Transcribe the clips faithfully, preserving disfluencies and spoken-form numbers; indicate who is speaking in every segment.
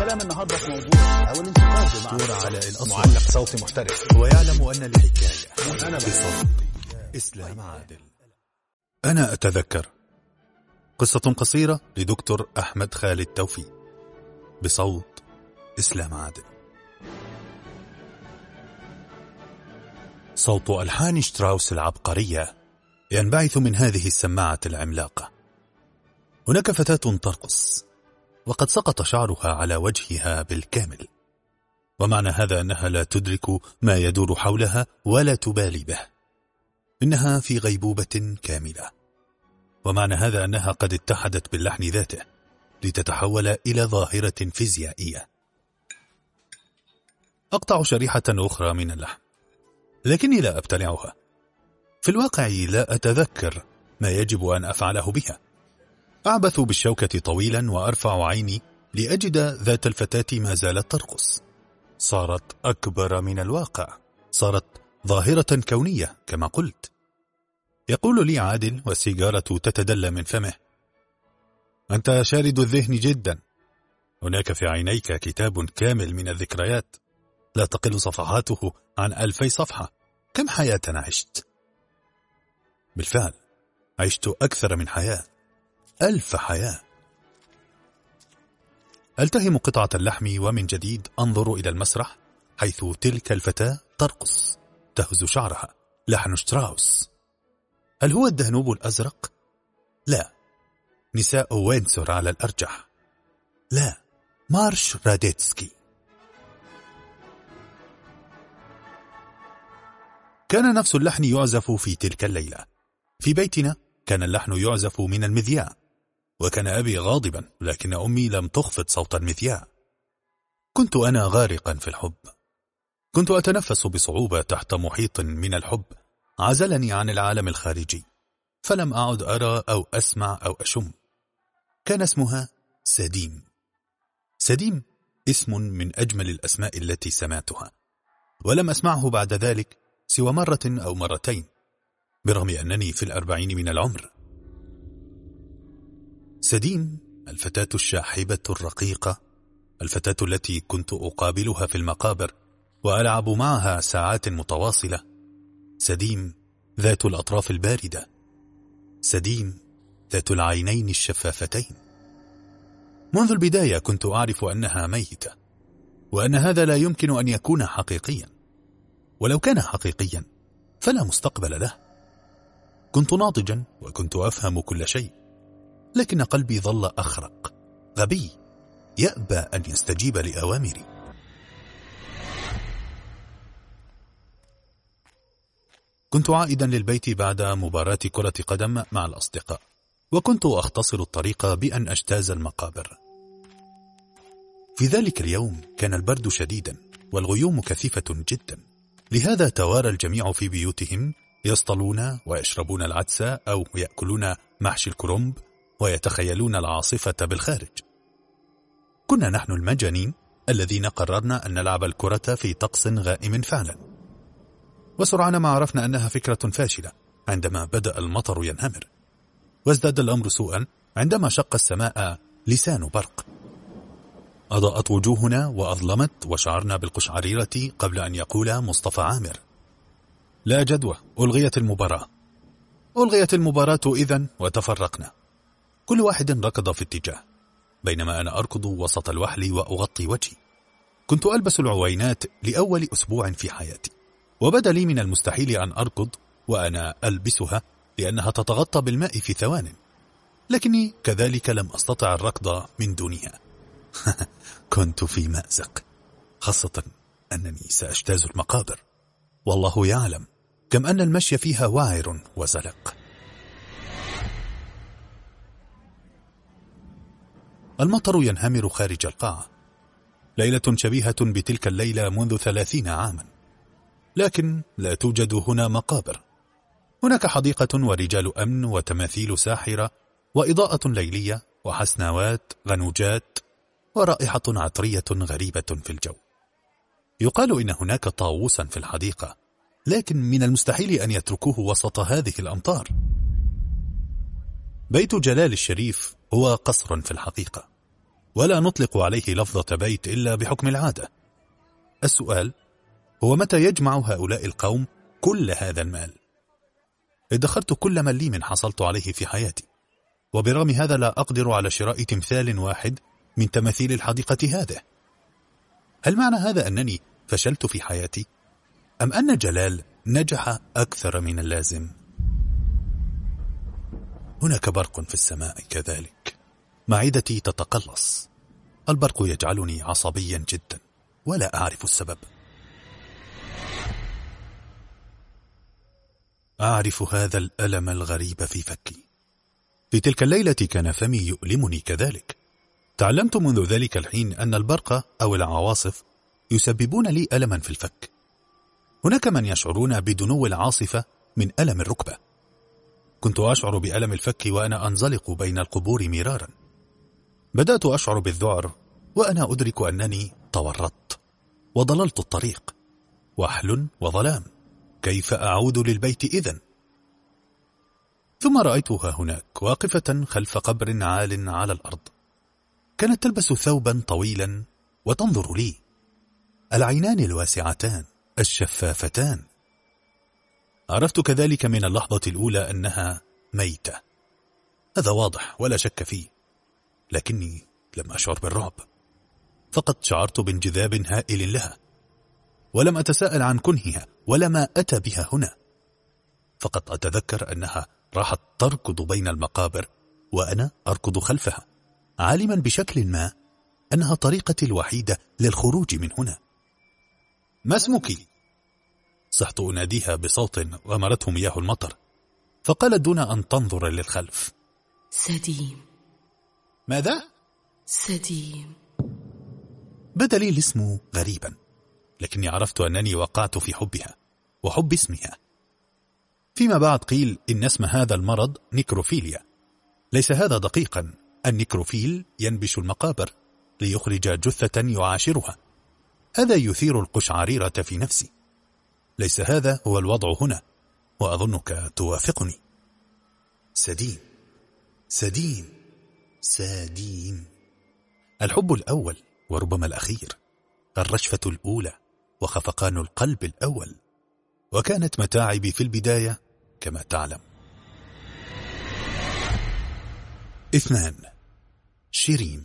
Speaker 1: الكلام النهارده في موضوع او الانتقاد
Speaker 2: دور على الأصل،
Speaker 1: معلق صوتي محترف،
Speaker 2: ويعلم أن الحكاية
Speaker 1: أنا
Speaker 2: بصوت إسلام عادل. أنا أتذكر قصة قصيرة لدكتور أحمد خالد توفيق بصوت إسلام عادل. صوت ألحان شتراوس العبقرية ينبعث من هذه السماعة العملاقة. هناك فتاة ترقص وقد سقط شعرها على وجهها بالكامل، ومعنى هذا أنها لا تدرك ما يدور حولها ولا تبالي به، إنها في غيبوبة كاملة. ومعنى هذا أنها قد اتحدت باللحن ذاته لتتحول إلى ظاهرة فيزيائية. أقطع شريحة أخرى من اللحن لكني لا أبتلعها. في الواقع لا أتذكر ما يجب أن أفعله بها. أعبث بالشوكة طويلا وأرفع عيني لأجد ذات الفتاة ما زالت ترقص. صارت أكبر من الواقع، صارت ظاهرة كونية كما قلت. يقول لي عادل والسيجارة تتدلى من فمه: أنت شارد الذهن جدا، هناك في عينيك كتاب كامل من الذكريات لا تقل صفحاته عن ألفي صفحة. كم حياة عشت؟ بالفعل عشت أكثر من حياة، ألف حياة. ألتهم قطعة اللحم ومن جديد أنظر إلى المسرح حيث تلك الفتاة ترقص تهز شعرها. لحن شتراوس. هل هو الدهنوب الأزرق؟ لا. نساء وينسور على الأرجح. لا، مارش راديتسكي. كان نفس اللحن يعزف في تلك الليلة. في بيتنا كان اللحن يعزف من المذياع، وكان أبي غاضبا لكن أمي لم تخفض صوت المذياع. كنت أنا غارقا في الحب. كنت أتنفس بصعوبة تحت محيط من الحب عزلني عن العالم الخارجي، فلم أعد أرى أو أسمع أو أشم. كان اسمها سديم. سديم اسم من أجمل الأسماء التي سمعتها، ولم أسمعه بعد ذلك سوى مرة أو مرتين، برغم أنني في الأربعين من العمر. سديم الفتاة الشاحبة الرقيقة، الفتاة التي كنت أقابلها في المقابر وألعب معها ساعات متواصلة. سديم ذات الأطراف الباردة. سديم ذات العينين الشفافتين. منذ البداية كنت أعرف أنها ميتة، وأن هذا لا يمكن أن يكون حقيقيا، ولو كان حقيقيا فلا مستقبل له. كنت ناضجا وكنت أفهم كل شيء، لكن قلبي ظل أخرق، غبي، يأبى أن يستجيب لأوامري. كنت عائدا للبيت بعد مباراة كرة قدم مع الأصدقاء، وكنت أختصر الطريق بأن أجتاز المقابر. في ذلك اليوم كان البرد شديدا والغيوم كثيفة جدا، لهذا توارى الجميع في بيوتهم يصطلون ويشربون العدس أو يأكلون محشي الكرنب ويتخيلون العاصفة بالخارج. كنا نحن المجانين الذين قررنا أن نلعب الكرة في طقس غائم فعلا، وسرعان ما عرفنا أنها فكرة فاشلة عندما بدأ المطر ينهمر، وازداد الأمر سوءا عندما شق السماء لسان برق. أضاءت وجوهنا وأظلمت، وشعرنا بالقشعريرة قبل أن يقول مصطفى عامر: لا جدوى، ألغيت المباراة. ألغيت المباراة إذن، وتفرقنا. كل واحد ركض في اتجاه، بينما أنا أركض وسط الوحل وأغطي وجهي. كنت ألبس العوينات لأول أسبوع في حياتي، وبدا لي من المستحيل أن أركض وأنا ألبسها لأنها تتغطى بالماء في ثوان، لكني كذلك لم أستطع الركض من دونها. كنت في مأزق، خاصة أنني سأجتاز المقابر، والله يعلم كم أن المشي فيها وعر وزلق. المطر ينهمر خارج القاعة. ليلة شبيهة بتلك الليلة منذ ثلاثين عاما، لكن لا توجد هنا مقابر. هناك حديقة ورجال أمن وتماثيل ساحرة وإضاءة ليلية وحسناوات غنوجات ورائحة عطرية غريبة في الجو. يقال إن هناك طاووسا في الحديقة، لكن من المستحيل أن يتركوه وسط هذه الأمطار. بيت جلال الشريف هو قصر في الحقيقة، ولا نطلق عليه لفظة بيت إلا بحكم العادة. السؤال هو متى يجمع هؤلاء القوم كل هذا المال؟ ادخرت كل مليم حصلت عليه في حياتي، وبرغم هذا لا أقدر على شراء تمثال واحد من تماثيل الحديقة هذه. هل معنى هذا أنني فشلت في حياتي؟ أم أن جلال نجح أكثر من اللازم؟ هناك برق في السماء كذلك. معدتي تتقلص. البرق يجعلني عصبيا جدا ولا أعرف السبب. أعرف هذا الألم الغريب في فكي. في تلك الليلة كان فمي يؤلمني كذلك. تعلمت منذ ذلك الحين أن البرق أو العواصف يسببون لي ألما في الفك. هناك من يشعرون بدنو العاصفة من ألم الركبة. كنت أشعر بألم الفك وأنا أنزلق بين القبور مرارا. بدأت أشعر بالذعر وأنا أدرك أنني تورطت وضللت الطريق. وحل وظلام، كيف أعود للبيت إذن؟ ثم رأيتها هناك واقفة خلف قبر عال على الأرض. كانت تلبس ثوبا طويلا وتنظر لي. العينان الواسعتان الشفافتان. عرفت كذلك من اللحظة الأولى أنها ميتة. هذا واضح ولا شك فيه، لكني لم أشعر بالرعب، فقط شعرت بانجذاب هائل لها، ولم أتساءل عن كنهها ولا ما أتى بها هنا. فقط أتذكر أنها راحت تركض بين المقابر وأنا أركض خلفها، عالما بشكل ما أنها طريقتي الوحيدة للخروج من هنا. ما اسمك؟ صحت أناديها بصوت غمرته مياه المطر، فقالت دون أن تنظر للخلف:
Speaker 3: سديم.
Speaker 2: ماذا؟
Speaker 3: سديم.
Speaker 2: بدا لي الاسم غريبا، لكني عرفت أنني وقعت في حبها وحب اسمها. فيما بعد قيل إن اسم هذا المرض نيكروفيليا. ليس هذا دقيقا. النيكروفيل ينبش المقابر ليخرج جثة يعاشرها. هذا يثير القشعريرة في نفسي. ليس هذا هو الوضع هنا، وأظنك توافقني. سديم سديم سديم. الحب الأول وربما الأخير، الرشفة الأولى وخفقان القلب الأول. وكانت متاعبي في البداية كما تعلم. اثنان. شيرين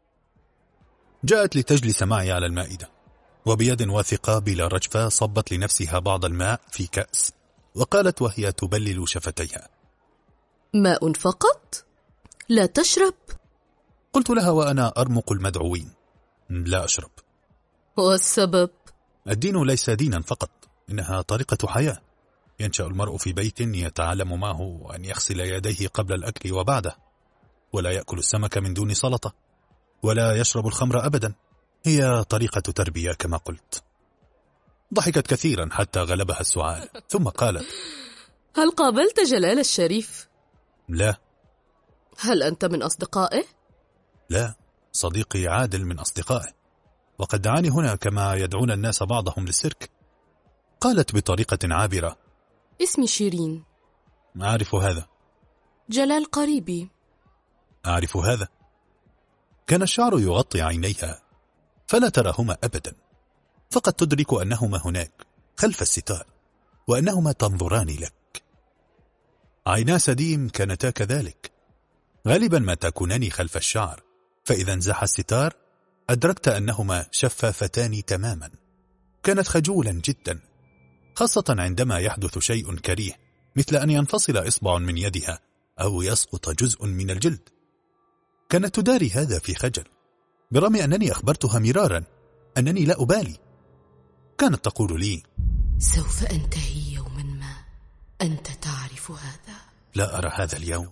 Speaker 2: جاءت لتجلس معي على المائدة، وبيد واثقة بلا رجفة صبت لنفسها بعض الماء في كأس، وقالت وهي تبلل شفتيها:
Speaker 3: ماء فقط؟ لا تشرب؟
Speaker 2: قلت لها وأنا أرمق المدعوين: لا أشرب.
Speaker 3: والسبب؟
Speaker 2: الدين ليس دينا فقط، إنها طريقة حياة. ينشأ المرء في بيت يتعلم معه أن يغسل يديه قبل الأكل وبعده، ولا يأكل السمك من دون سلطة، ولا يشرب الخمر أبدا. هي طريقة تربية كما قلت. ضحكت كثيرا حتى غلبها السعال، ثم قالت:
Speaker 3: هل قابلت جلال الشريف؟
Speaker 2: لا.
Speaker 3: هل أنت من أصدقائه؟
Speaker 2: لا، صديقي عادل من أصدقائه، وقد دعاني هنا كما يدعون الناس بعضهم للسيرك. قالت بطريقة عابرة:
Speaker 3: اسمي شيرين.
Speaker 2: أعرف هذا.
Speaker 3: جلال قريبي.
Speaker 2: أعرف هذا. كان الشعر يغطي عينيها فلا تراهما أبدا، فقد تدرك أنهما هناك خلف الستار، وأنهما تنظران لك. عينا سديم كانتا كذلك، غالبا ما تكونان خلف الشعر، فإذا انزاح الستار أدركت أنهما شفافتان تماما. كانت خجولا جدا، خاصة عندما يحدث شيء كريه، مثل أن ينفصل إصبع من يدها أو يسقط جزء من الجلد. كانت تداري هذا في خجل، برغم أنني أخبرتها مرارا أنني لا أبالي. كانت تقول لي:
Speaker 3: سوف أنتهي يوما ما، أنت تعرف هذا.
Speaker 2: لا أرى هذا اليوم.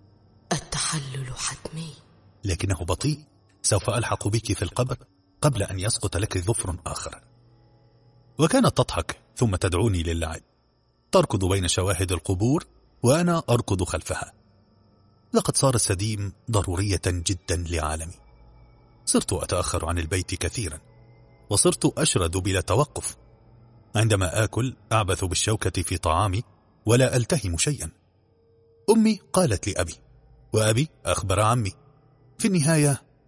Speaker 3: التحلل حتمي،
Speaker 2: لكنه بطيء. سوف ألحق بك في القبر قبل أن يسقط لك ظفر آخر. وكانت تضحك ثم تدعوني للعب، تركض بين شواهد القبور وأنا أركض خلفها. لقد صار السديم ضرورية جدا لعالمي. صرت أتأخر عن البيت كثيرا، وصرت أشرد بلا توقف. عندما آكل أعبث بالشوكة في طعامي ولا ألتهم شيئا. أمي قالت لأبي، وأبي أخبر عمي. في النهاية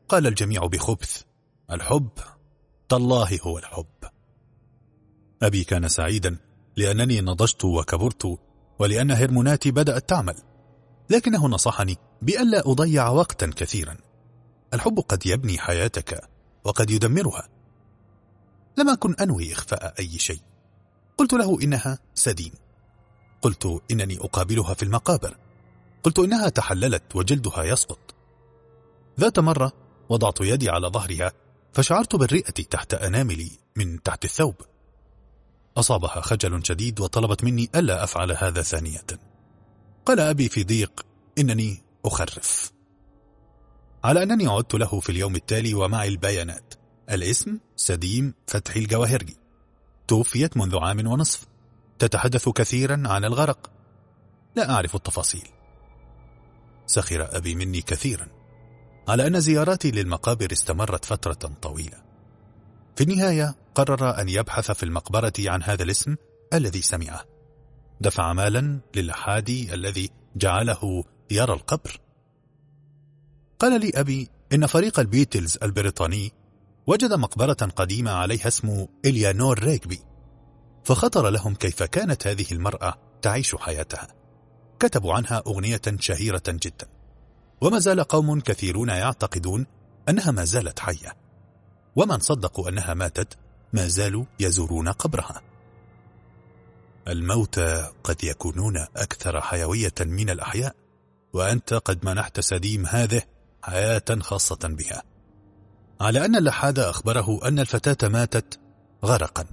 Speaker 2: قال الجميع بخبث: الحب، تالله هو الحب. أبي كان سعيدا لأنني نضجت وكبرت ولأن هرموناتي بدأت تعمل، لكنه نصحني بألا أضيع وقتا كثيرا. الحب قد يبني حياتك وقد يدمرها. لم أكن أنوي إخفاء أي شيء. قلت له إنها سديم، قلت إنني أقابلها في المقابر، قلت إنها تحللت وجلدها يسقط. ذات مرة وضعت يدي على ظهرها فشعرت بالرئة تحت أناملي من تحت الثوب. أصابها خجل شديد وطلبت مني ألا أفعل هذا ثانية. قال أبي في ضيق إنني أخرف. على أنني عدت له في اليوم التالي ومعي البيانات: الاسم سديم فتحي الجواهرجي، توفيت منذ عام ونصف، تتحدث كثيرا عن الغرق. لا أعرف التفاصيل. سخر أبي مني كثيرا على أن زياراتي للمقابر استمرت فترة طويلة. في النهاية قرر أن يبحث في المقبرة عن هذا الاسم الذي سمعه. دفع مالا للحادي الذي جعله يرى القبر. قال لي أبي إن فريق البيتلز البريطاني وجد مقبرة قديمة عليها اسم إليانور ريغبي، فخطر لهم كيف كانت هذه المرأة تعيش حياتها. كتبوا عنها أغنية شهيرة جدا، وما زال قوم كثيرون يعتقدون أنها ما زالت حية، ومن صدقوا أنها ماتت ما زالوا يزورون قبرها. الموتى قد يكونون أكثر حيوية من الأحياء، وأنت قد منحت سديم هذه حياة خاصة بها. على أن اللحاد أخبره أن الفتاة ماتت غرقا.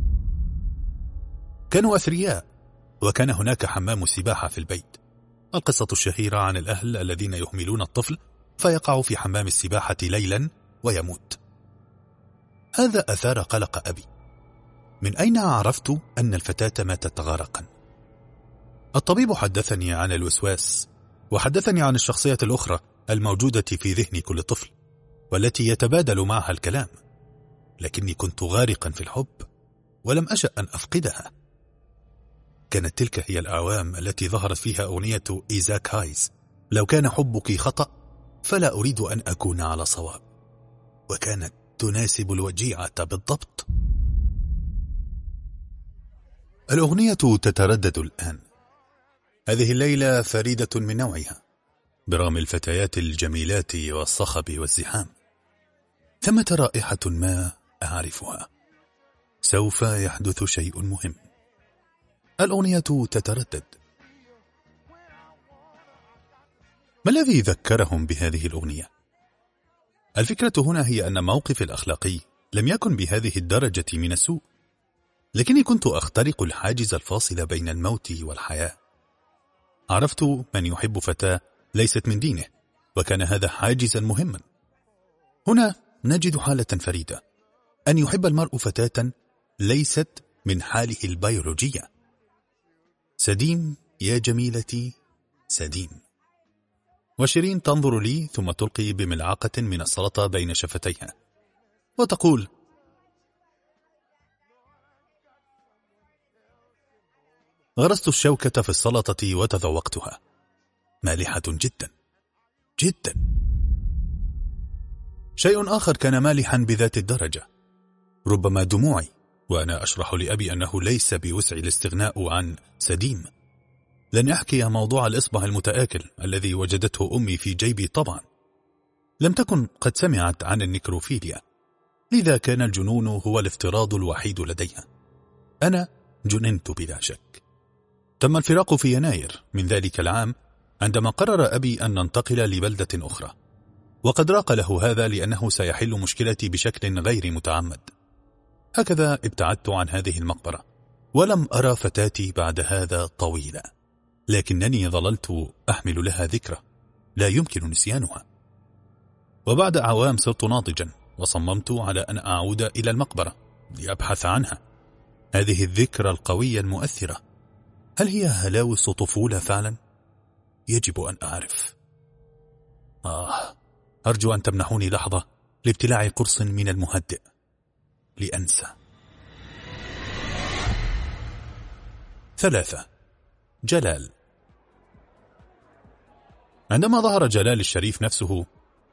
Speaker 2: كانوا أثرياء، وكان هناك حمام سباحة في البيت. القصة الشهيرة عن الأهل الذين يهملون الطفل فيقع في حمام السباحة ليلا ويموت. هذا أثار قلق أبي. من أين عرفت أن الفتاة ماتت غرقا؟ الطبيب حدثني عن الوسواس، وحدثني عن الشخصية الأخرى الموجودة في ذهن كل طفل والتي يتبادل معها الكلام، لكني كنت غارقا في الحب ولم أشأ أن أفقدها. كانت تلك هي الأعوام التي ظهرت فيها أغنية إيزاك هايز: لو كان حبك خطأ فلا أريد أن أكون على صواب، وكانت تناسب الوجيعة بالضبط. الأغنية تتردد الآن. هذه الليلة فريدة من نوعها، برغم الفتيات الجميلات والصخب والزحام. ثمة رائحة ما أعرفها، سوف يحدث شيء مهم. الأغنية تتردد. ما الذي ذكرهم بهذه الأغنية؟ الفكرة هنا هي أن موقفي الأخلاقي لم يكن بهذه الدرجة من السوء، لكني كنت أخترق الحاجز الفاصل بين الموت والحياة. عرفت من يحب فتاة ليست من دينه، وكان هذا حاجزا مهما. هنا نجد حالة فريدة، أن يحب المرء فتاة ليست من حاله البيولوجية. سديم يا جميلتي سديم. وشيرين تنظر لي ثم تلقي بملعقة من السلطة بين شفتيها وتقول: غرست الشوكة في السلطة وتذوقتها، مالحة جدا جدا. شيء آخر كان مالحا بذات الدرجة، ربما دموعي، وأنا أشرح لأبي أنه ليس بوسع الاستغناء عن سديم. لن أحكي موضوع الإصبع المتآكل الذي وجدته أمي في جيبي. طبعا لم تكن قد سمعت عن النيكروفيليا، لذا كان الجنون هو الافتراض الوحيد لديها. أنا جننت بلا شك. تم الفراق في يناير من ذلك العام، عندما قرر أبي أن ننتقل لبلدة أخرى، وقد راق له هذا لأنه سيحل مشكلتي بشكل غير متعمد. هكذا ابتعدت عن هذه المقبرة، ولم أرى فتاتي بعد هذا طويلا، لكنني ظللت أحمل لها ذكرى لا يمكن نسيانها. وبعد أعوام صرت ناضجا، وصممت على أن أعود إلى المقبرة لأبحث عنها. هذه الذكرى القوية المؤثرة، هل هي هلاوس طفولة فعلا؟ يجب أن أعرف. آه أرجو أن تمنحوني لحظة لابتلاع قرص من المهدئ لأنسى. ثلاثة. جلال. عندما ظهر جلال الشريف نفسه،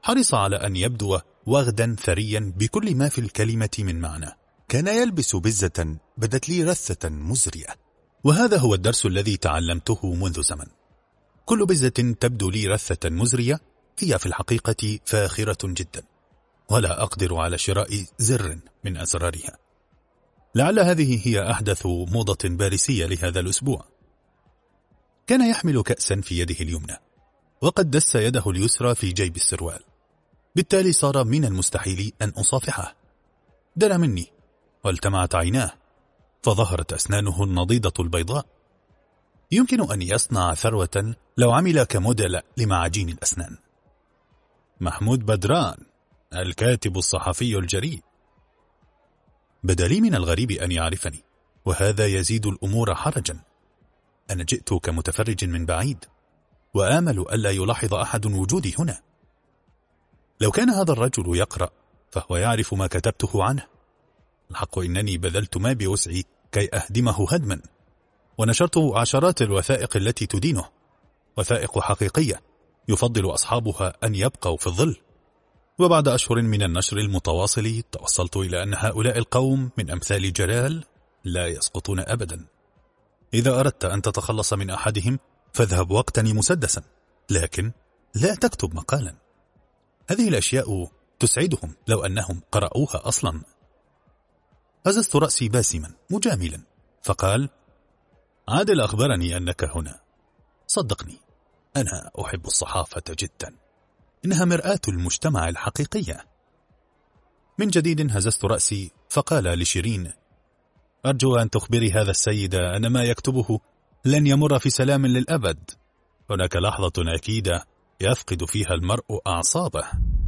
Speaker 2: حرص على أن يبدو وغدا ثريا بكل ما في الكلمة من معنى. كان يلبس بزة بدت لي رثة مزرية، وهذا هو الدرس الذي تعلمته منذ زمن. كل بزة تبدو لي رثة مزرية هي في الحقيقة فاخرة جدا، ولا أقدر على شراء زر من أزرارها. لعل هذه هي أحدث موضة باريسية لهذا الأسبوع. كان يحمل كأسا في يده اليمنى، وقد دس يده اليسرى في جيب السروال، بالتالي صار من المستحيل أن أصافحه. دنا مني والتمعت عيناه، فظهرت أسنانه النضيدة البيضاء. يمكن أن يصنع ثروة لو عمل كموديل لمعاجين الأسنان. محمود بدران، الكاتب الصحفي الجريء. بدا لي من الغريب أن يعرفني، وهذا يزيد الأمور حرجا. أنا جئت كمتفرج من بعيد، وآمل ألا يلاحظ أحد وجودي هنا. لو كان هذا الرجل يقرأ فهو يعرف ما كتبته عنه. الحق إنني بذلت ما بوسعي كي أهدمه هدما، ونشرت عشرات الوثائق التي تدينه، وثائق حقيقية يفضل أصحابها أن يبقوا في الظل. وبعد أشهر من النشر المتواصل توصلت إلى أن هؤلاء القوم من أمثال جلال لا يسقطون أبدا. إذا أردت أن تتخلص من أحدهم فاذهب واقتني مسدسا، لكن لا تكتب مقالا. هذه الأشياء تسعدهم لو أنهم قرأوها أصلا. هززت رأسي باسما مجاملا، فقال: عادل أخبرني أنك هنا. صدقني، أنا أحب الصحافة جدا، إنها مرآة المجتمع الحقيقية. من جديد هززت رأسي، فقال لشيرين: أرجو أن تخبري هذا السيد أن ما يكتبه لن يمر في سلام للأبد. هناك لحظة أكيدة يفقد فيها المرء أعصابه.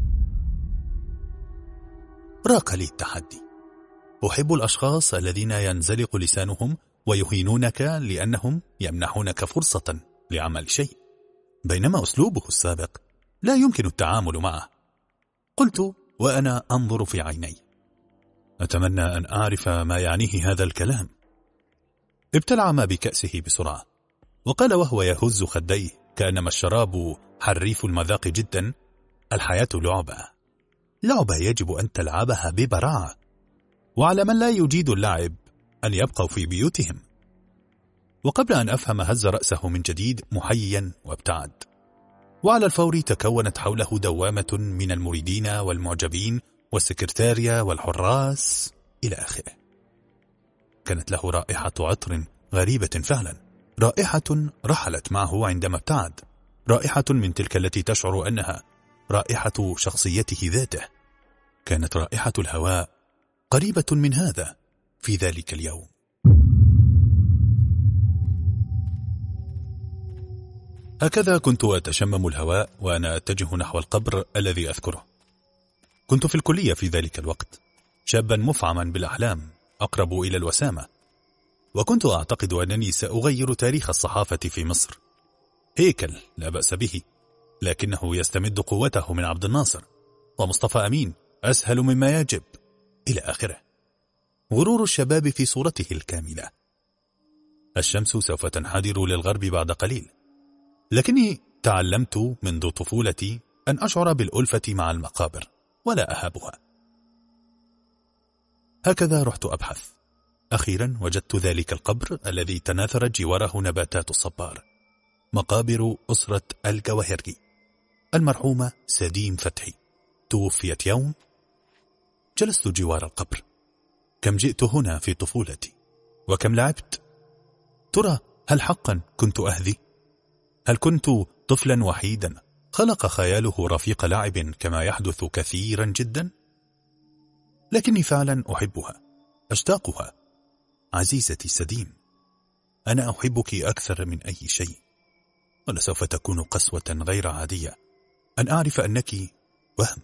Speaker 2: راق لي التحدي. أحب الأشخاص الذين ينزلق لسانهم ويهينونك لأنهم يمنحونك فرصة لعمل شيء، بينما أسلوبه السابق لا يمكن التعامل معه. قلت وأنا أنظر في عيني: أتمنى أن أعرف ما يعنيه هذا الكلام. ابتلع ما بكأسه بسرعة، وقال وهو يهز خديه كأنما الشراب حريف المذاق جدا: الحياة لعبة، لعبة يجب أن تلعبها ببراعة، وعلى من لا يجيد اللعب أن يبقوا في بيوتهم. وقبل أن أفهم هز رأسه من جديد محيا وابتعد، وعلى الفور تكونت حوله دوامة من المريدين والمعجبين والسكرتاريا والحراس إلى آخره. كانت له رائحة عطر غريبة فعلا، رائحة رحلت معه عندما ابتعد، رائحة من تلك التي تشعر أنها رائحة شخصيته ذاته. كانت رائحة الهواء قريبة من هذا في ذلك اليوم. هكذا كنت أتشمم الهواء وأنا أتجه نحو القبر الذي أذكره. كنت في الكلية في ذلك الوقت، شابا مفعما بالأحلام أقرب إلى الوسامة، وكنت أعتقد أنني سأغير تاريخ الصحافة في مصر. هيكل لا بأس به، لكنه يستمد قوته من عبد الناصر ومصطفى أمين أسهل مما يجب إلى آخره. غرور الشباب في صورته الكاملة. الشمس سوف تنحدر للغرب بعد قليل، لكني تعلمت منذ طفولتي أن أشعر بالألفة مع المقابر ولا أهابها. هكذا رحت أبحث. أخيرا وجدت ذلك القبر الذي تناثرت جواره نباتات الصبار، مقابر أسرة الجواهري. المرحومة سديم فتحي توفيت يوم. جلست جوار القبر. كم جئت هنا في طفولتي، وكم لعبت. ترى هل حقا كنت أهذي؟ هل كنت طفلا وحيدا خلق خياله رفيق لعب كما يحدث كثيرا جدا؟ لكني فعلا أحبها، أشتاقها. عزيزتي سديم، أنا أحبك أكثر من أي شيء، ولسوف تكون قسوة غير عادية أن أعرف أنك وهم.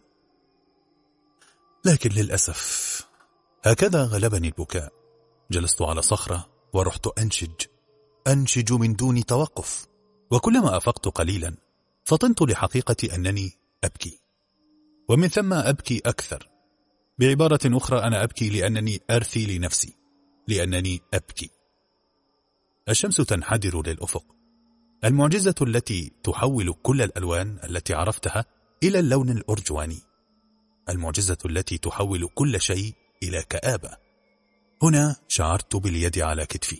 Speaker 2: لكن للأسف هكذا غلبني البكاء. جلست على صخرة ورحت أنشج أنشج من دون توقف، وكلما أفقت قليلا فطنت لحقيقة أنني أبكي، ومن ثم أبكي أكثر. بعبارة أخرى، أنا أبكي لأنني أرثي لنفسي، لأنني أبكي. الشمس تنحدر للأفق، المعجزة التي تحول كل الألوان التي عرفتها إلى اللون الأرجواني، المعجزة التي تحول كل شيء إلى كآبة. هنا شعرت باليد على كتفي،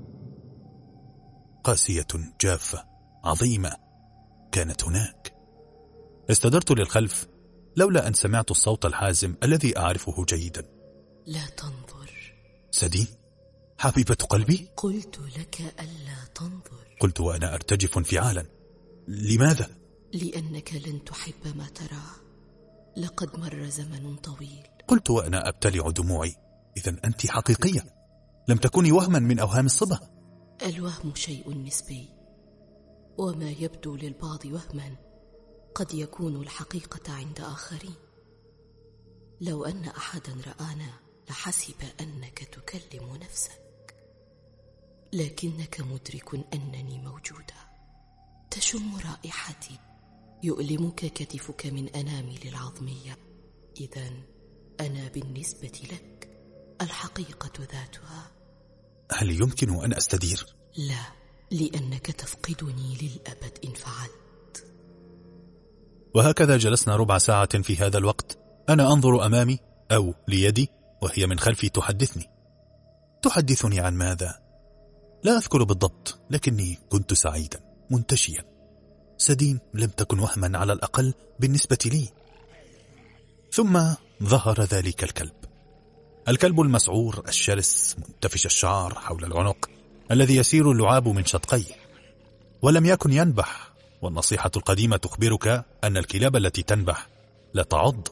Speaker 2: قاسية جافة عظيمة كانت هناك. استدرت للخلف لولا أن سمعت الصوت الحازم الذي أعرفه جيدا.
Speaker 3: لا تنظر.
Speaker 2: سدين حبيبة قلبي؟
Speaker 3: قلت لك ألا تنظر.
Speaker 2: قلت وأنا أرتجف انفعالا. لماذا؟
Speaker 3: لأنك لن تحب ما تراه، لقد مر زمن طويل.
Speaker 2: قلت وأنا أبتلع دموعي. إذن أنت حقيقية، لم تكوني وهما من أوهام الصبا.
Speaker 3: الوهم شيء نسبي، وما يبدو للبعض وهما قد يكون الحقيقة عند آخرين. لو أن أحدا رآنا لحسب أنك تكلم نفسك، لكنك مدرك أنني موجودة، تشم رائحتي، يؤلمك كتفك من أنامل العظمية. إذن أنا بالنسبة لك الحقيقة ذاتها.
Speaker 2: هل يمكن أن أستدير؟
Speaker 3: لا، لأنك تفقدني للأبد إن فعلت.
Speaker 2: وهكذا جلسنا ربع ساعة. في هذا الوقت أنا أنظر أمامي أو ليدي وهي من خلفي تحدثني. تحدثني عن ماذا؟ لا أذكر بالضبط، لكني كنت سعيدا منتشيا. سدين لم تكن وهما على الأقل بالنسبة لي. ثم ظهر ذلك الكلب، الكلب المسعور الشرس منتفش الشعر حول العنق الذي يسير اللعاب من شدقيه، ولم يكن ينبح. والنصيحة القديمة تخبرك أن الكلاب التي تنبح لا تعض.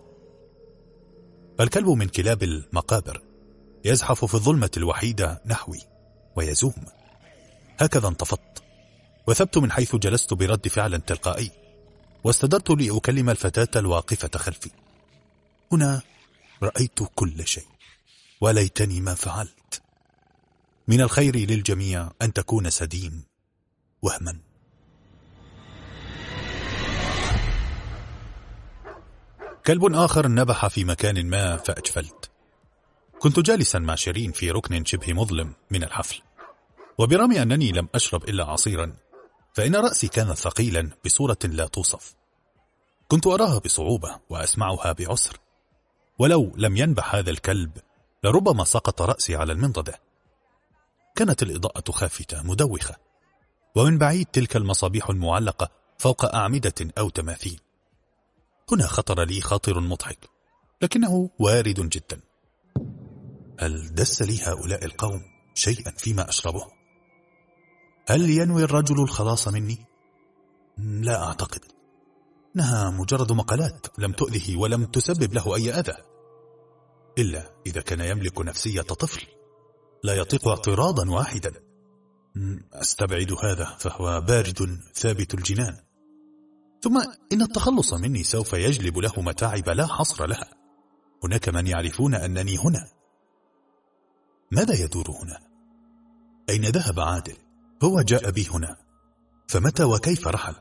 Speaker 2: الكلب من كلاب المقابر يزحف في الظلمة الوحيدة نحوي ويزوم. هكذا انتفضت وثبت من حيث جلست برد فعل تلقائي، واستدرت لأكلم الفتاة الواقفة خلفي. هنا رأيت كل شيء، وليتني ما فعلت. من الخير للجميع أن تكون سدين وهما. كلب آخر نبح في مكان ما فأجفلت. كنت جالسا مع شيرين في ركن شبه مظلم من الحفل، وبرغم أنني لم أشرب إلا عصيرا فإن رأسي كان ثقيلا بصورة لا توصف. كنت أراها بصعوبة وأسمعها بعسر، ولو لم ينبح هذا الكلب لربما سقط رأسي على المنضدة. كانت الإضاءة خافتة مدوخة، ومن بعيد تلك المصابيح المعلقة فوق أعمدة أو تماثيل. هنا خطر لي خاطر مضحك لكنه وارد جدا. هل دس لي هؤلاء القوم شيئا فيما أشربه؟ هل ينوي الرجل الخلاص مني؟ لا أعتقد، إنها مجرد مقالات لم تؤذه ولم تسبب له أي أذى، إلا إذا كان يملك نفسية طفل لا يطيق اعتراضا واحدا. أستبعد هذا، فهو بارد ثابت الجنان. ثم إن التخلص مني سوف يجلب له متاعب لا حصر لها. هناك من يعرفون أنني هنا. ماذا يدور هنا؟ أين ذهب عادل؟ هو جاء بي هنا، فمتى وكيف رحل؟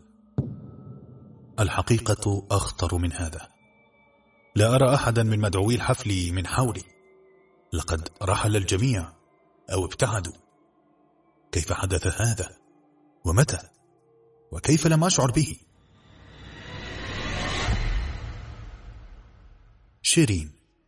Speaker 2: الحقيقة أخطر من هذا. لا أرى أحدا من مدعوي الحفل من حولي. لقد رحل الجميع أو ابتعدوا. كيف حدث هذا؟ ومتى؟ وكيف لم أشعر به؟ شيرين.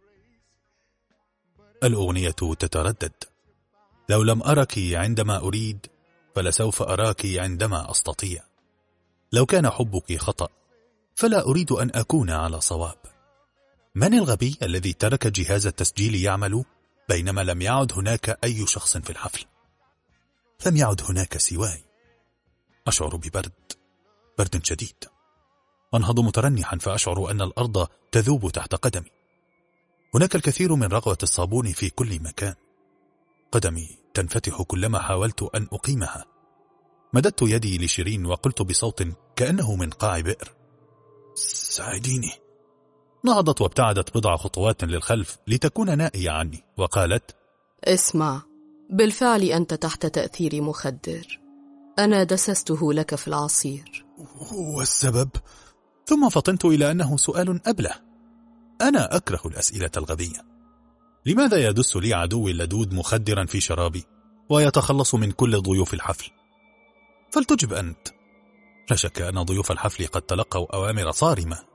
Speaker 2: الأغنية تتردد: لو لم أرك عندما أريد فلسوف أراك عندما أستطيع. لو كان حبك خطأ فلا أريد أن أكون على صواب. من الغبي الذي ترك جهاز التسجيل يعمل بينما لم يعد هناك أي شخص في الحفل؟ لم يعد هناك سواي. أشعر ببرد، برد شديد. أنهض مترنحا فأشعر أن الأرض تذوب تحت قدمي. هناك الكثير من رغوة الصابون في كل مكان. قدمي تنفتح كلما حاولت أن أقيمها. مددت يدي لشيرين وقلت بصوت كأنه من قاع بئر: ساعديني. نهضت وابتعدت بضع خطوات للخلف لتكون نائية عني، وقالت:
Speaker 3: اسمع، بالفعل أنت تحت تأثير مخدر. أنا دسسته لك في العصير.
Speaker 2: والسبب؟ ثم فطنت إلى أنه سؤال أبله. أنا أكره الأسئلة الغبية. لماذا يدس لي عدوي اللدود مخدرا في شرابي ويتخلص من كل ضيوف الحفل؟ فلتجب أنت. لا شك أن ضيوف الحفل قد تلقوا أوامر صارمة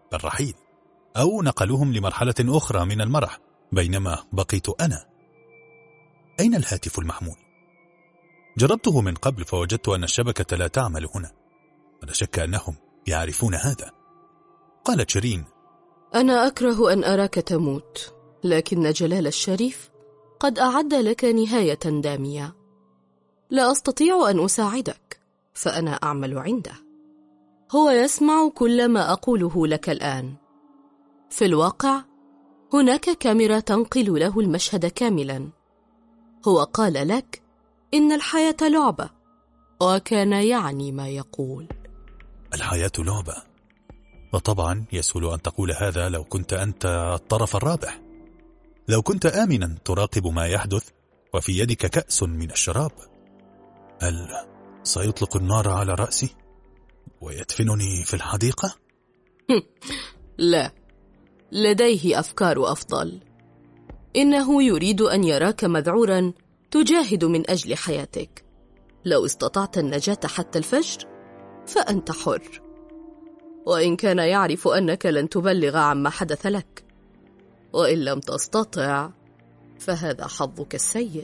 Speaker 2: الرحيل، أو نقلوهم لمرحلة أخرى من المرح، بينما بقيت أنا. أين الهاتف المحمول؟ جربته من قبل فوجدت أن الشبكة لا تعمل هنا، ولا شك أنهم يعرفون هذا. قالت شيرين:
Speaker 3: أنا أكره أن أراك تموت، لكن جلال الشريف قد أعد لك نهاية دامية. لا أستطيع أن أساعدك، فأنا أعمل عنده. هو يسمع كل ما أقوله لك الآن. في الواقع هناك كاميرا تنقل له المشهد كاملا. هو قال لك إن الحياة لعبة، وكان يعني ما يقول.
Speaker 2: الحياة لعبة؟ وطبعا يسهل أن تقول هذا لو كنت أنت الطرف الرابح، لو كنت آمنا تراقب ما يحدث وفي يدك كأس من الشراب. هل سيطلق النار على رأسي ويدفنني في الحديقة؟
Speaker 3: لا، لديه أفكار أفضل. إنه يريد أن يراك مذعورا تجاهد من أجل حياتك. لو استطعت النجاة حتى الفجر فأنت حر، وإن كان يعرف أنك لن تبلغ عما حدث لك، وإن لم تستطع فهذا حظك السيء،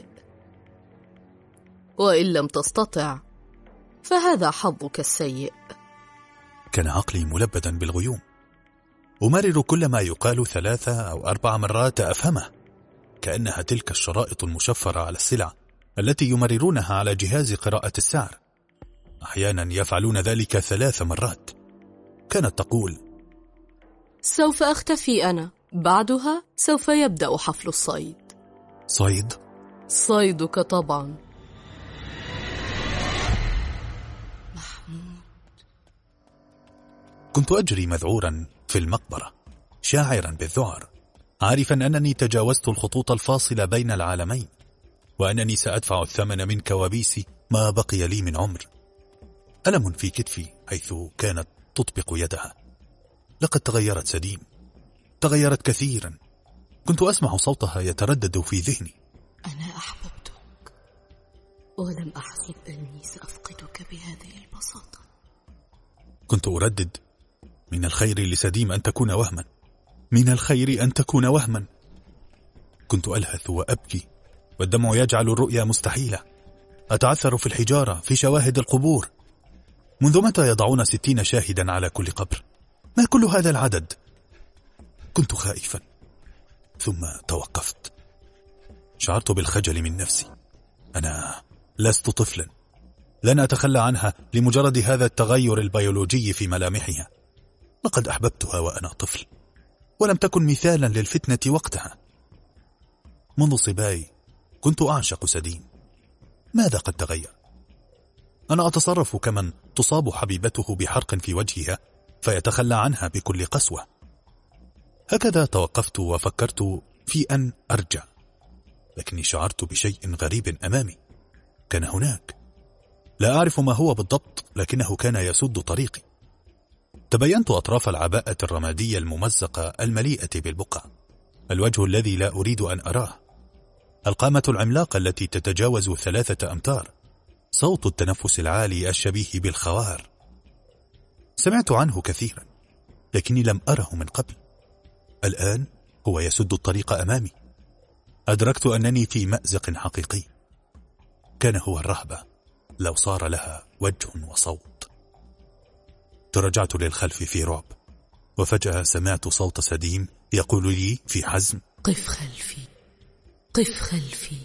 Speaker 3: وإن لم تستطع فهذا حظك السيء.
Speaker 2: كان عقلي ملبدا بالغيوم، أمرر كل ما يقال ثلاثة أو أربع مرات أفهمه، كأنها تلك الشرائط المشفرة على السلع التي يمررونها على جهاز قراءة السعر. أحيانا يفعلون ذلك ثلاث مرات. كانت تقول:
Speaker 3: سوف أختفي أنا، بعدها سوف يبدأ حفل الصيد.
Speaker 2: صيد؟
Speaker 3: صيدك طبعا. محمود.
Speaker 2: كنت أجري مذعورا في المقبرة، شاعرا بالذعر، عارفا أنني تجاوزت الخطوط الفاصلة بين العالمين، وأنني سأدفع الثمن من كوابيس ما بقي لي من عمر. ألم في كتفي حيث كانت تطبق يدها. لقد تغيرت سديم، تغيرت كثيرا. كنت أسمع صوتها يتردد في ذهني:
Speaker 3: أنا أحببتك ولم أحسب أني سأفقدك بهذه البساطة.
Speaker 2: كنت أردد: من الخير لسديم أن تكون وهما، من الخير أن تكون وهما. كنت ألهث وأبكي، والدمع يجعل الرؤيا مستحيلة. أتعثر في الحجارة، في شواهد القبور. منذ متى يضعون ستين شاهدا على كل قبر؟ ما كل هذا العدد؟ كنت خائفا، ثم توقفت. شعرت بالخجل من نفسي. أنا لست طفلا، لن أتخلى عنها لمجرد هذا التغير البيولوجي في ملامحها. لقد أحببتها وأنا طفل، ولم تكن مثالا للفتنة وقتها. منذ صباي كنت أعشق سديم. ماذا قد تغير؟ أنا أتصرف كمن تصاب حبيبته بحرق في وجهها فيتخلى عنها بكل قسوة. هكذا توقفت وفكرت في أن أرجع، لكني شعرت بشيء غريب أمامي. كان هناك، لا أعرف ما هو بالضبط، لكنه كان يسد طريقي. تبينت أطراف العباءة الرمادية الممزقة المليئة بالبقع، الوجه الذي لا أريد أن أراه، القامة العملاقة التي تتجاوز ثلاثة أمتار، صوت التنفس العالي الشبيه بالخوار. سمعت عنه كثيرا، لكني لم أره من قبل. الآن هو يسد الطريق أمامي. أدركت أنني في مأزق حقيقي. كان هو الرهبة لو صار لها وجه وصوت. ترجعت للخلف في رعب، وفجأة سمعت صوت سديم يقول لي في حزم:
Speaker 3: قف خلفي، قف خلفي.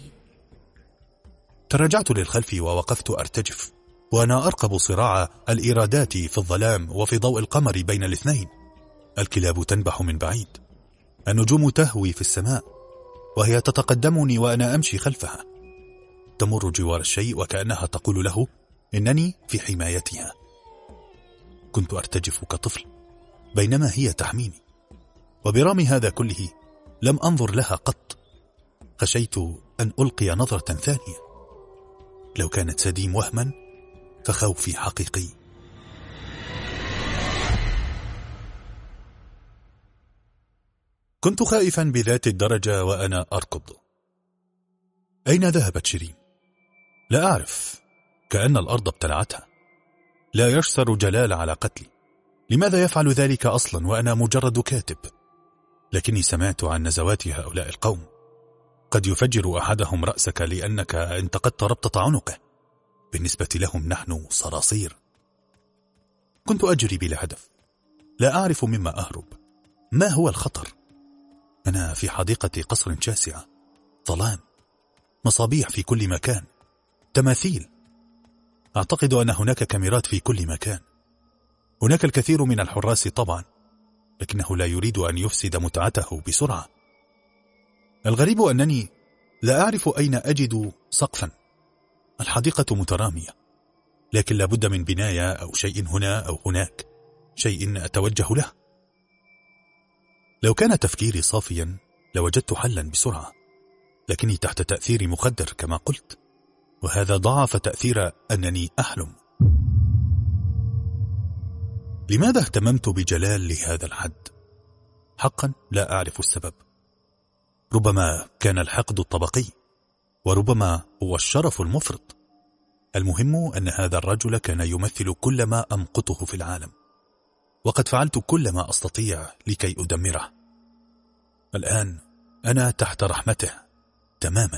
Speaker 2: ترجعت للخلف ووقفت أرتجف، وأنا أرقب صراع الإرادات في الظلام وفي ضوء القمر بين الاثنين. الكلاب تنبح من بعيد، النجوم تهوي في السماء، وهي تتقدمني وأنا أمشي خلفها. تمر جوار الشيء وكأنها تقول له إنني في حمايتها. كنت أرتجف كطفل بينما هي تحميني، وبرغم هذا كله لم أنظر لها قط. خشيت أن ألقي نظرة ثانية. لو كانت سديم وهما فخوفي حقيقي. كنت خائفا بذات الدرجة وأنا أركض. أين ذهبت شيرين؟ لا أعرف، كأن الأرض ابتلعتها. لا يشسر جلال على قتلي، لماذا يفعل ذلك أصلا وأنا مجرد كاتب؟ لكني سمعت عن نزوات هؤلاء القوم. قد يفجر أحدهم رأسك لأنك انتقدت ربطة عنقه. بالنسبة لهم نحن صراصير. كنت أجري بلا هدف، لا أعرف مما أهرب. ما هو الخطر؟ أنا في حديقة قصر شاسعة، ظلام، مصابيح في كل مكان، تماثيل. أعتقد أن هناك كاميرات في كل مكان. هناك الكثير من الحراس طبعا، لكنه لا يريد أن يفسد متعته بسرعة. الغريب أنني لا أعرف أين أجد سقفا. الحديقة مترامية، لكن لابد من بناية أو شيء هنا أو هناك، شيء أتوجه له. لو كان تفكيري صافيا لوجدت حلا بسرعة، لكني تحت تأثير مخدر كما قلت، وهذا ضاعف تأثير أنني أحلم. لماذا اهتممت بجلال لهذا الحد؟ حقا لا أعرف السبب. ربما كان الحقد الطبقي، وربما هو الشرف المفرط. المهم أن هذا الرجل كان يمثل كل ما أمقته في العالم، وقد فعلت كل ما أستطيع لكي أدمره. الآن أنا تحت رحمته تماما.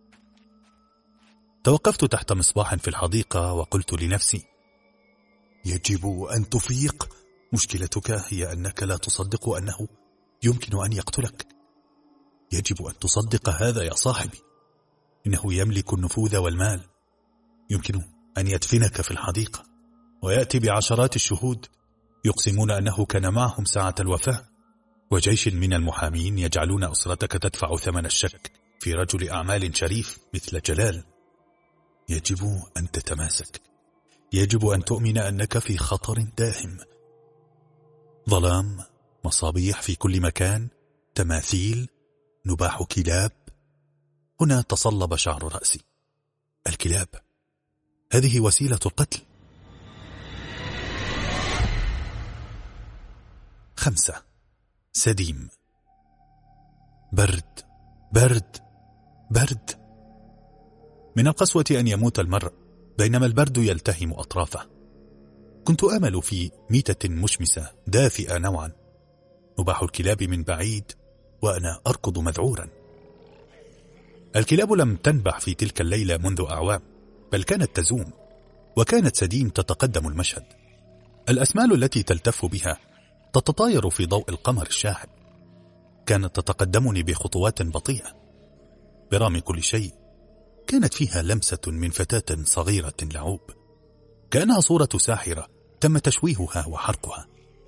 Speaker 2: توقفت تحت مصباح في الحديقة وقلت لنفسي: يجب أن تفيق. مشكلتك هي أنك لا تصدق أنه يمكن أن يقتلك. يجب أن تصدق هذا يا صاحبي. إنه يملك النفوذ والمال. يمكن أن يدفنك في الحديقة ويأتي بعشرات الشهود يقسمون أنه كان معهم ساعة الوفاة، وجيش من المحامين يجعلون أسرتك تدفع ثمن الشك في رجل أعمال شريف مثل جلال. يجب أن تتماسك. يجب أن تؤمن أنك في خطر داهم. ظلام، مصابيح في كل مكان، تماثيل، نباح كلاب. هنا تصلب شعر رأسي. الكلاب، هذه وسيلة القتل. خمسة. سديم. برد برد برد. من القسوة أن يموت المرء بينما البرد يلتهم أطرافه. كنت أمل في ميتة مشمسة دافئة نوعا. نباح الكلاب من بعيد وأنا أركض مذعورا. الكلاب لم تنبح في تلك الليلة منذ أعوام، بل كانت تزوم، وكانت سديم تتقدم المشهد. الأسمال التي تلتف بها تتطاير في ضوء القمر الشاحب. كانت تتقدمني بخطوات بطيئة. برغم كل شيء كانت فيها لمسة من فتاة صغيرة لعوب، كأنها صورة ساحرة تم تشويهها وحرقها.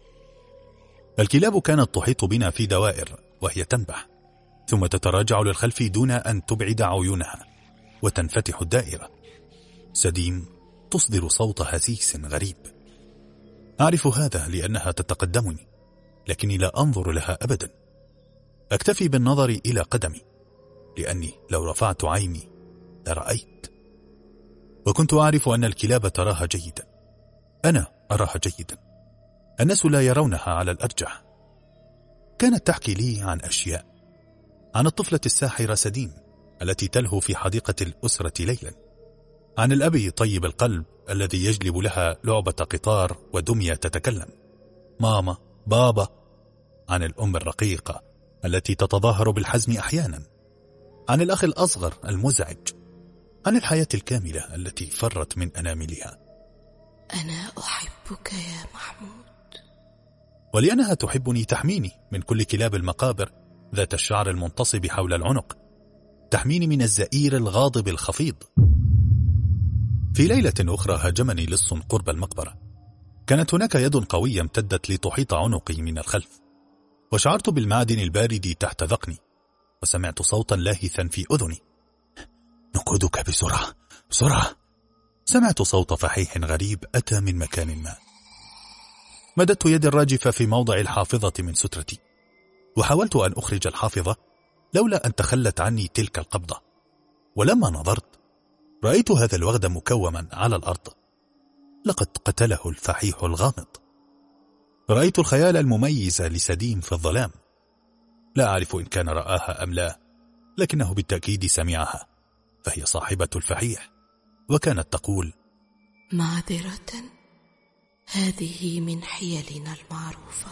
Speaker 2: الكلاب كانت تحيط بنا في دوائر وهي تنبح، ثم تتراجع للخلف دون أن تبعد عيونها وتنفتح الدائرة. سديم تصدر صوت هسيس غريب. أعرف هذا لأنها تتقدمني، لكني لا أنظر لها أبدا. أكتفي بالنظر إلى قدمي، لأني لو رفعت عيني لرأيت. وكنت أعرف أن الكلاب تراها جيدا. أنا أراها جيدا. الناس لا يرونها على الأرجح. كانت تحكي لي عن أشياء، عن الطفلة الساحرة سديم التي تلهو في حديقة الأسرة ليلا، عن الأب طيب القلب الذي يجلب لها لعبة قطار ودمية تتكلم، ماما، بابا، عن الأم الرقيقة التي تتظاهر بالحزم أحيانا، عن الأخ الأصغر المزعج، عن الحياة الكاملة التي فرت من أناملها.
Speaker 3: أنا أحبك يا محمود.
Speaker 2: ولأنها تحبني تحميني من كل كلاب المقابر ذات الشعر المنتصب حول العنق، تحميني من الزئير الغاضب الخفيض. في ليلة أخرى هاجمني لص قرب المقبرة. كانت هناك يد قوية امتدت لتحيط عنقي من الخلف، وشعرت بالمعدن البارد تحت ذقني، وسمعت صوتا لاهثا في أذني: نقودك بسرعة بسرعة. سمعت صوت فحيح غريب أتى من مكان ما. مددت يدي الراجفة في موضع الحافظة من سترتي، وحاولت أن أخرج الحافظة لولا أن تخلت عني تلك القبضة. ولما نظرت رأيت هذا الوغد مكوما على الأرض. لقد قتله الفحيح الغامض. رأيت الخيال المميز لسديم في الظلام. لا أعرف إن كان رآها أم لا، لكنه بالتأكيد سمعها، فهي صاحبة الفحيح، وكانت تقول:
Speaker 3: معذرة، هذه من حيلنا المعروفة.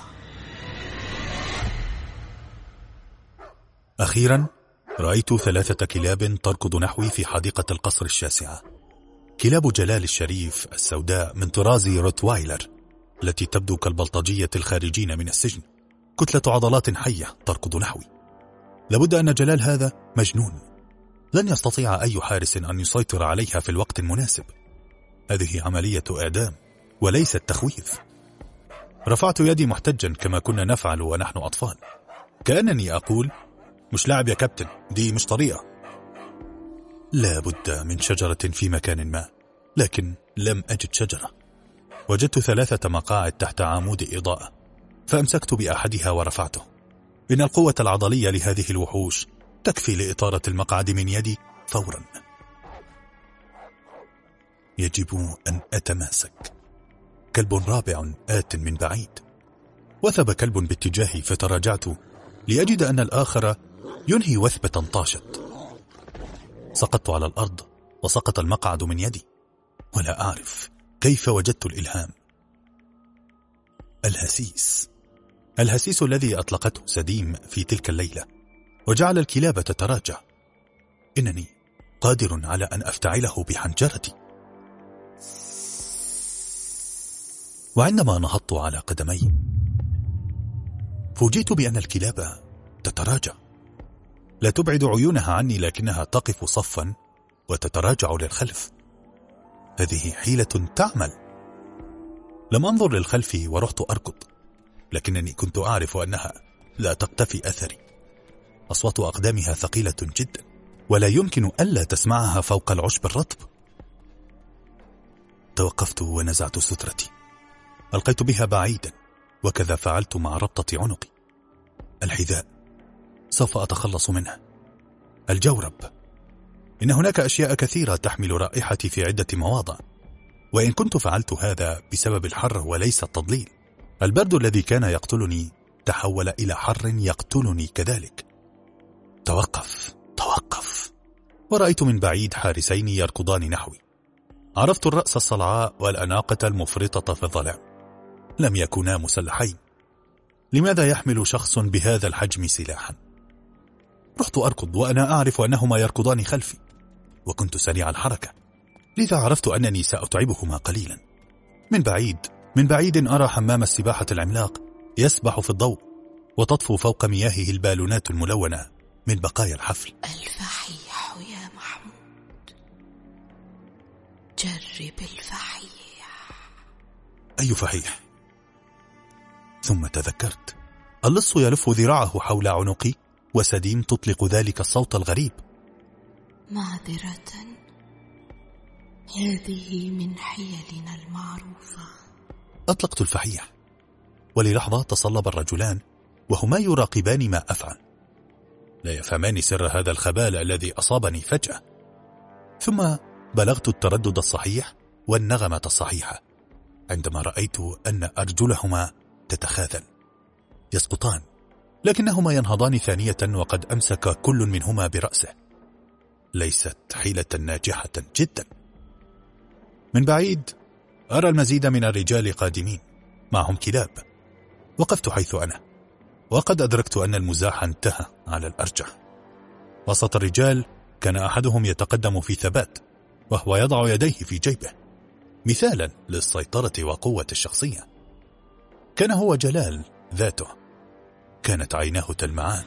Speaker 2: أخيرا رأيت ثلاثة كلاب تركض نحوي في حديقة القصر الشاسعة. كلاب جلال الشريف السوداء من طراز روتوايلر التي تبدو كالبلطجية الخارجين من السجن، كتلة عضلات حية تركض نحوي. لابد أن جلال هذا مجنون، لن يستطيع أي حارس أن يسيطر عليها في الوقت المناسب. هذه عملية إعدام وليست تخويف. رفعت يدي محتجا كما كنا نفعل ونحن أطفال، كأنني أقول: مش لاعب يا كابتن، دي مش طريقة. لا بد من شجرة في مكان ما، لكن لم أجد شجرة. وجدت ثلاثة مقاعد تحت عمود إضاءة، فأمسكت بأحدها ورفعته. إن القوة العضلية لهذه الوحوش تكفي لإطارة المقعد من يدي فورا. يجب أن أتماسك. كلب رابع آت من بعيد، وثب كلب باتجاهي، فتراجعت لأجد أن الآخر ينهي وثبة طاشت. سقطت على الأرض وسقط المقعد من يدي، ولا أعرف كيف وجدت الإلهام. الهسيس الهسيس الذي أطلقته سديم في تلك الليلة وجعل الكلاب تتراجع. إنني قادر على أن أفتعله بحنجرتي. وعندما نهضت على قدمي فوجئت بأن الكلاب تتراجع، لا تبعد عيونها عني، لكنها تقف صفا وتتراجع للخلف. هذه حيلة تعمل. لم أنظر للخلف ورحت أركض، لكنني كنت أعرف أنها لا تقتفي أثري. أصوات أقدامها ثقيلة جدا، ولا يمكن ألا تسمعها فوق العشب الرطب. توقفت ونزعت سترتي، ألقيت بها بعيدا، وكذا فعلت مع ربطة عنقي. الحذاء سوف أتخلص منها. الجورب، إن هناك أشياء كثيرة تحمل رائحتي في عدة مواضع، وإن كنت فعلت هذا بسبب الحر وليس التضليل. البرد الذي كان يقتلني تحول إلى حر يقتلني كذلك. توقف توقف. ورأيت من بعيد حارسين يركضان نحوي. عرفت الرأس الصلعاء والأناقة المفرطة في الظلام. لم يكونا مسلحين. لماذا يحمل شخص بهذا الحجم سلاحا؟ رحت أركض وأنا أعرف أنهما يركضان خلفي، وكنت سريع الحركة، لذا عرفت أنني سأتعبهما قليلا. من بعيد من بعيد أرى حمام السباحة العملاق يسبح في الضوء، وتطفو فوق مياهه البالونات الملونة من بقايا الحفل.
Speaker 3: الفحيح يا محمود، جرب الفحيح.
Speaker 2: أي فحيح؟ ثم تذكرت اللص يلف ذراعه حول عنقي، وسديم تطلق ذلك الصوت الغريب.
Speaker 3: معذرة، هذه من حيلنا المعروفة.
Speaker 2: أطلقت الفحيح، وللحظة تصلب الرجلان وهما يراقبان ما أفعل، لا يفهمان سر هذا الخبال الذي أصابني فجأة. ثم بلغت التردد الصحيح والنغمة الصحيحة عندما رأيت أن أرجلهما تتخاذل، يسقطان، لكنهما ينهضان ثانية وقد أمسك كل منهما برأسه. ليست حيلة ناجحة جدا. من بعيد أرى المزيد من الرجال قادمين معهم كلاب. وقفت حيث أنا، وقد أدركت أن المزاح انتهى على الأرجح. وسط الرجال كان أحدهم يتقدم في ثبات، وهو يضع يديه في جيبه مثالا للسيطرة وقوة الشخصية. كان هو جلال ذاته. كانت عيناه تلمعان.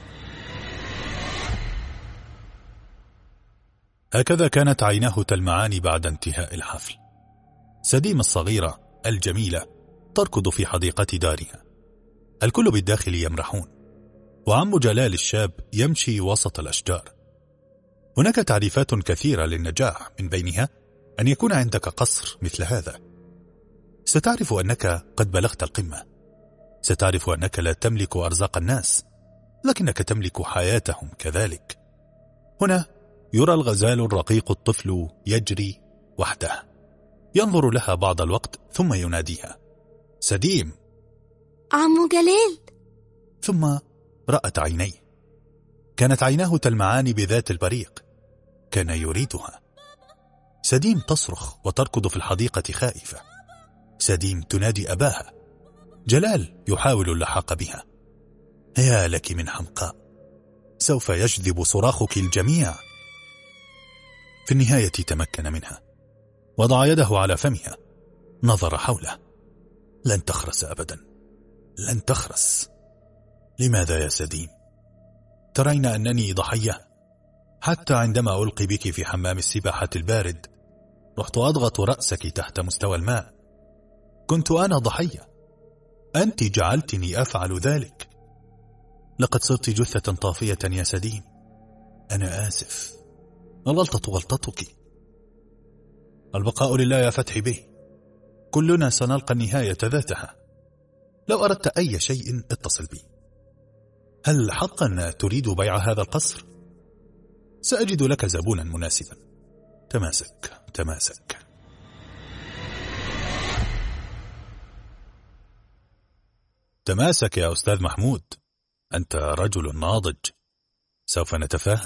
Speaker 2: هكذا كانت عيناه تلمعان بعد انتهاء الحفل. سديم الصغيرة الجميلة تركض في حديقة دارها، الكل بالداخل يمرحون، وعم جلال الشاب يمشي وسط الأشجار. هناك تعريفات كثيرة للنجاح، من بينها أن يكون عندك قصر مثل هذا. ستعرف أنك قد بلغت القمة، ستعرف أنك لا تملك أرزاق الناس، لكنك تملك حياتهم كذلك. هنا يرى الغزال الرقيق الطفل يجري وحده، ينظر لها بعض الوقت ثم يناديها: سديم،
Speaker 3: عمو جلال.
Speaker 2: ثم رأت عينيه، كانت عيناه تلمعان بذات البريق، كان يريدها. سديم تصرخ وتركض في الحديقة خائفة. سديم تنادي أباها. جلال يحاول اللحاق بها. يا لك من حمقاء، سوف يجذب صراخك الجميع. في النهاية تمكن منها، وضع يده على فمها، نظر حوله. لن تخرس أبدا، لن تخرس. لماذا يا سديم؟ ترين أنني ضحية؟ حتى عندما ألقي بك في حمام السباحة البارد رحت أضغط رأسك تحت مستوى الماء. كنت أنا ضحية، أنت جعلتني أفعل ذلك. لقد صرت جثة طافية يا سديم. أنا آسف، الغلطة غلطتك. البقاء لله يا فتحي بيه، كلنا سنلقى النهاية ذاتها. لو أردت أي شيء اتصل بي. هل حقا تريد بيع هذا القصر؟ سأجد لك زبونا مناسبا. تماسك تماسك. تماسك يا أستاذ محمود، أنت رجل ناضج، سوف نتفاهم.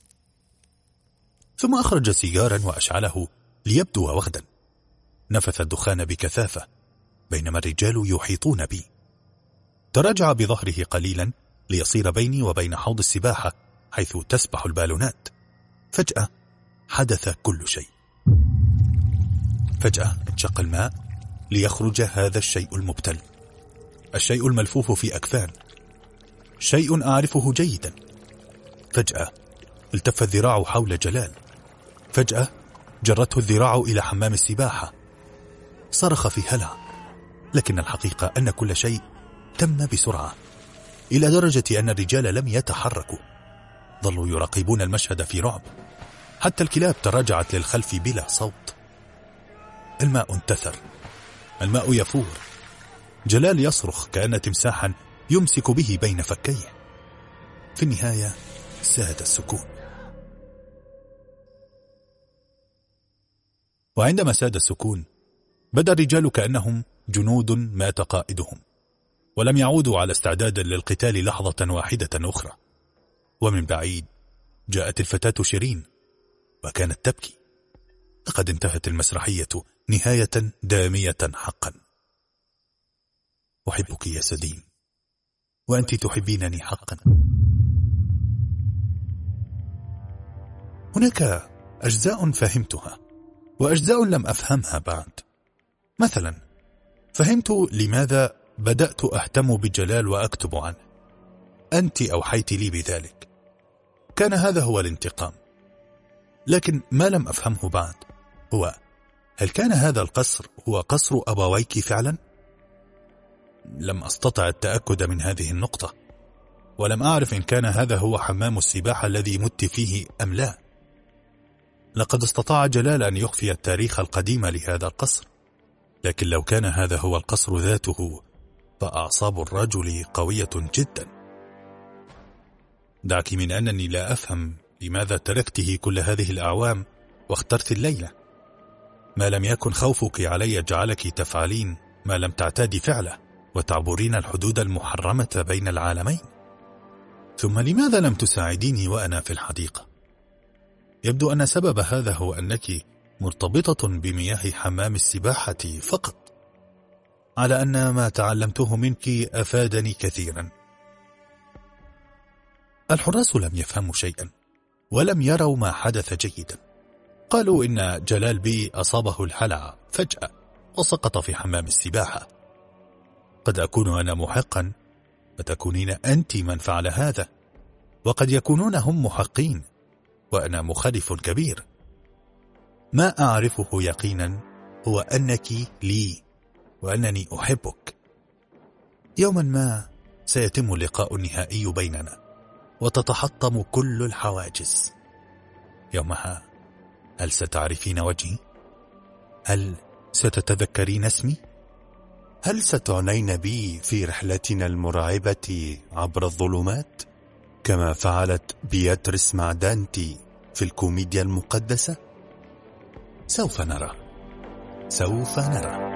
Speaker 2: ثم أخرج سيجارا وأشعله ليبدو وغدا. نفث الدخان بكثافة بينما الرجال يحيطون بي. تراجع بظهره قليلا ليصير بيني وبين حوض السباحة حيث تسبح البالونات. فجأة حدث كل شيء. فجأة انشق الماء ليخرج هذا الشيء المبتل، الشيء الملفوف في أكفان، شيء أعرفه جيدا. فجأة التف الذراع حول جلال. فجأة جرته الذراع إلى حمام السباحة. صرخ في هلع، لكن الحقيقة أن كل شيء تم بسرعة، إلى درجة أن الرجال لم يتحركوا. ظلوا يراقبون المشهد في رعب، حتى الكلاب تراجعت للخلف بلا صوت. الماء انتثر، الماء يفور. جلال يصرخ كأن تمساحا يمسك به بين فكيه. في النهاية ساد السكون. وعندما ساد السكون بدا الرجال كأنهم جنود مات قائدهم، ولم يعودوا على استعداد للقتال لحظة واحدة أخرى. ومن بعيد جاءت الفتاة شيرين وكانت تبكي. لقد انتهت المسرحية نهاية دامية حقا. أحبك يا سديم، وأنت تحبينني حقا. هناك أجزاء فهمتها وأجزاء لم أفهمها بعد. مثلا فهمت لماذا بدأت أهتم بجلال وأكتب عنه. أنت أوحيت لي بذلك، كان هذا هو الانتقام. لكن ما لم أفهمه بعد هو هل كان هذا القصر هو قصر أبويك فعلا؟ لم أستطع التأكد من هذه النقطة، ولم أعرف إن كان هذا هو حمام السباحة الذي مت فيه أم لا. لقد استطاع جلال أن يخفي التاريخ القديم لهذا القصر، لكن لو كان هذا هو القصر ذاته فأعصاب الرجل قوية جدا. دعك من أنني لا أفهم لماذا تركته كل هذه الأعوام واخترت الليلة. ما لم يكن خوفك علي جعلك تفعلين ما لم تعتادي فعله وتعبرين الحدود المحرمة بين العالمين. ثم لماذا لم تساعديني وأنا في الحديقة؟ يبدو أن سبب هذا هو أنك مرتبطة بمياه حمام السباحة فقط، على أن ما تعلمته منك أفادني كثيرا. الحراس لم يفهموا شيئا ولم يروا ما حدث جيدا. قالوا إن جلال بي أصابه الحلع فجأة وسقط في حمام السباحة. قد أكون أنا محقا، فتكونين أنت من فعل هذا، وقد يكونون هم محقين وأنا مخالف كبير. ما أعرفه يقينا هو أنك لي وأنني أحبك. يوما ما سيتم اللقاء النهائي بيننا وتتحطم كل الحواجز. يومها هل ستعرفين وجهي؟ هل ستتذكرين اسمي؟ هل ستعنين بي في رحلتنا المرعبة عبر الظلمات كما فعلت بياتريس مع دانتي في الكوميديا المقدسة؟ سوف نرى، سوف نرى.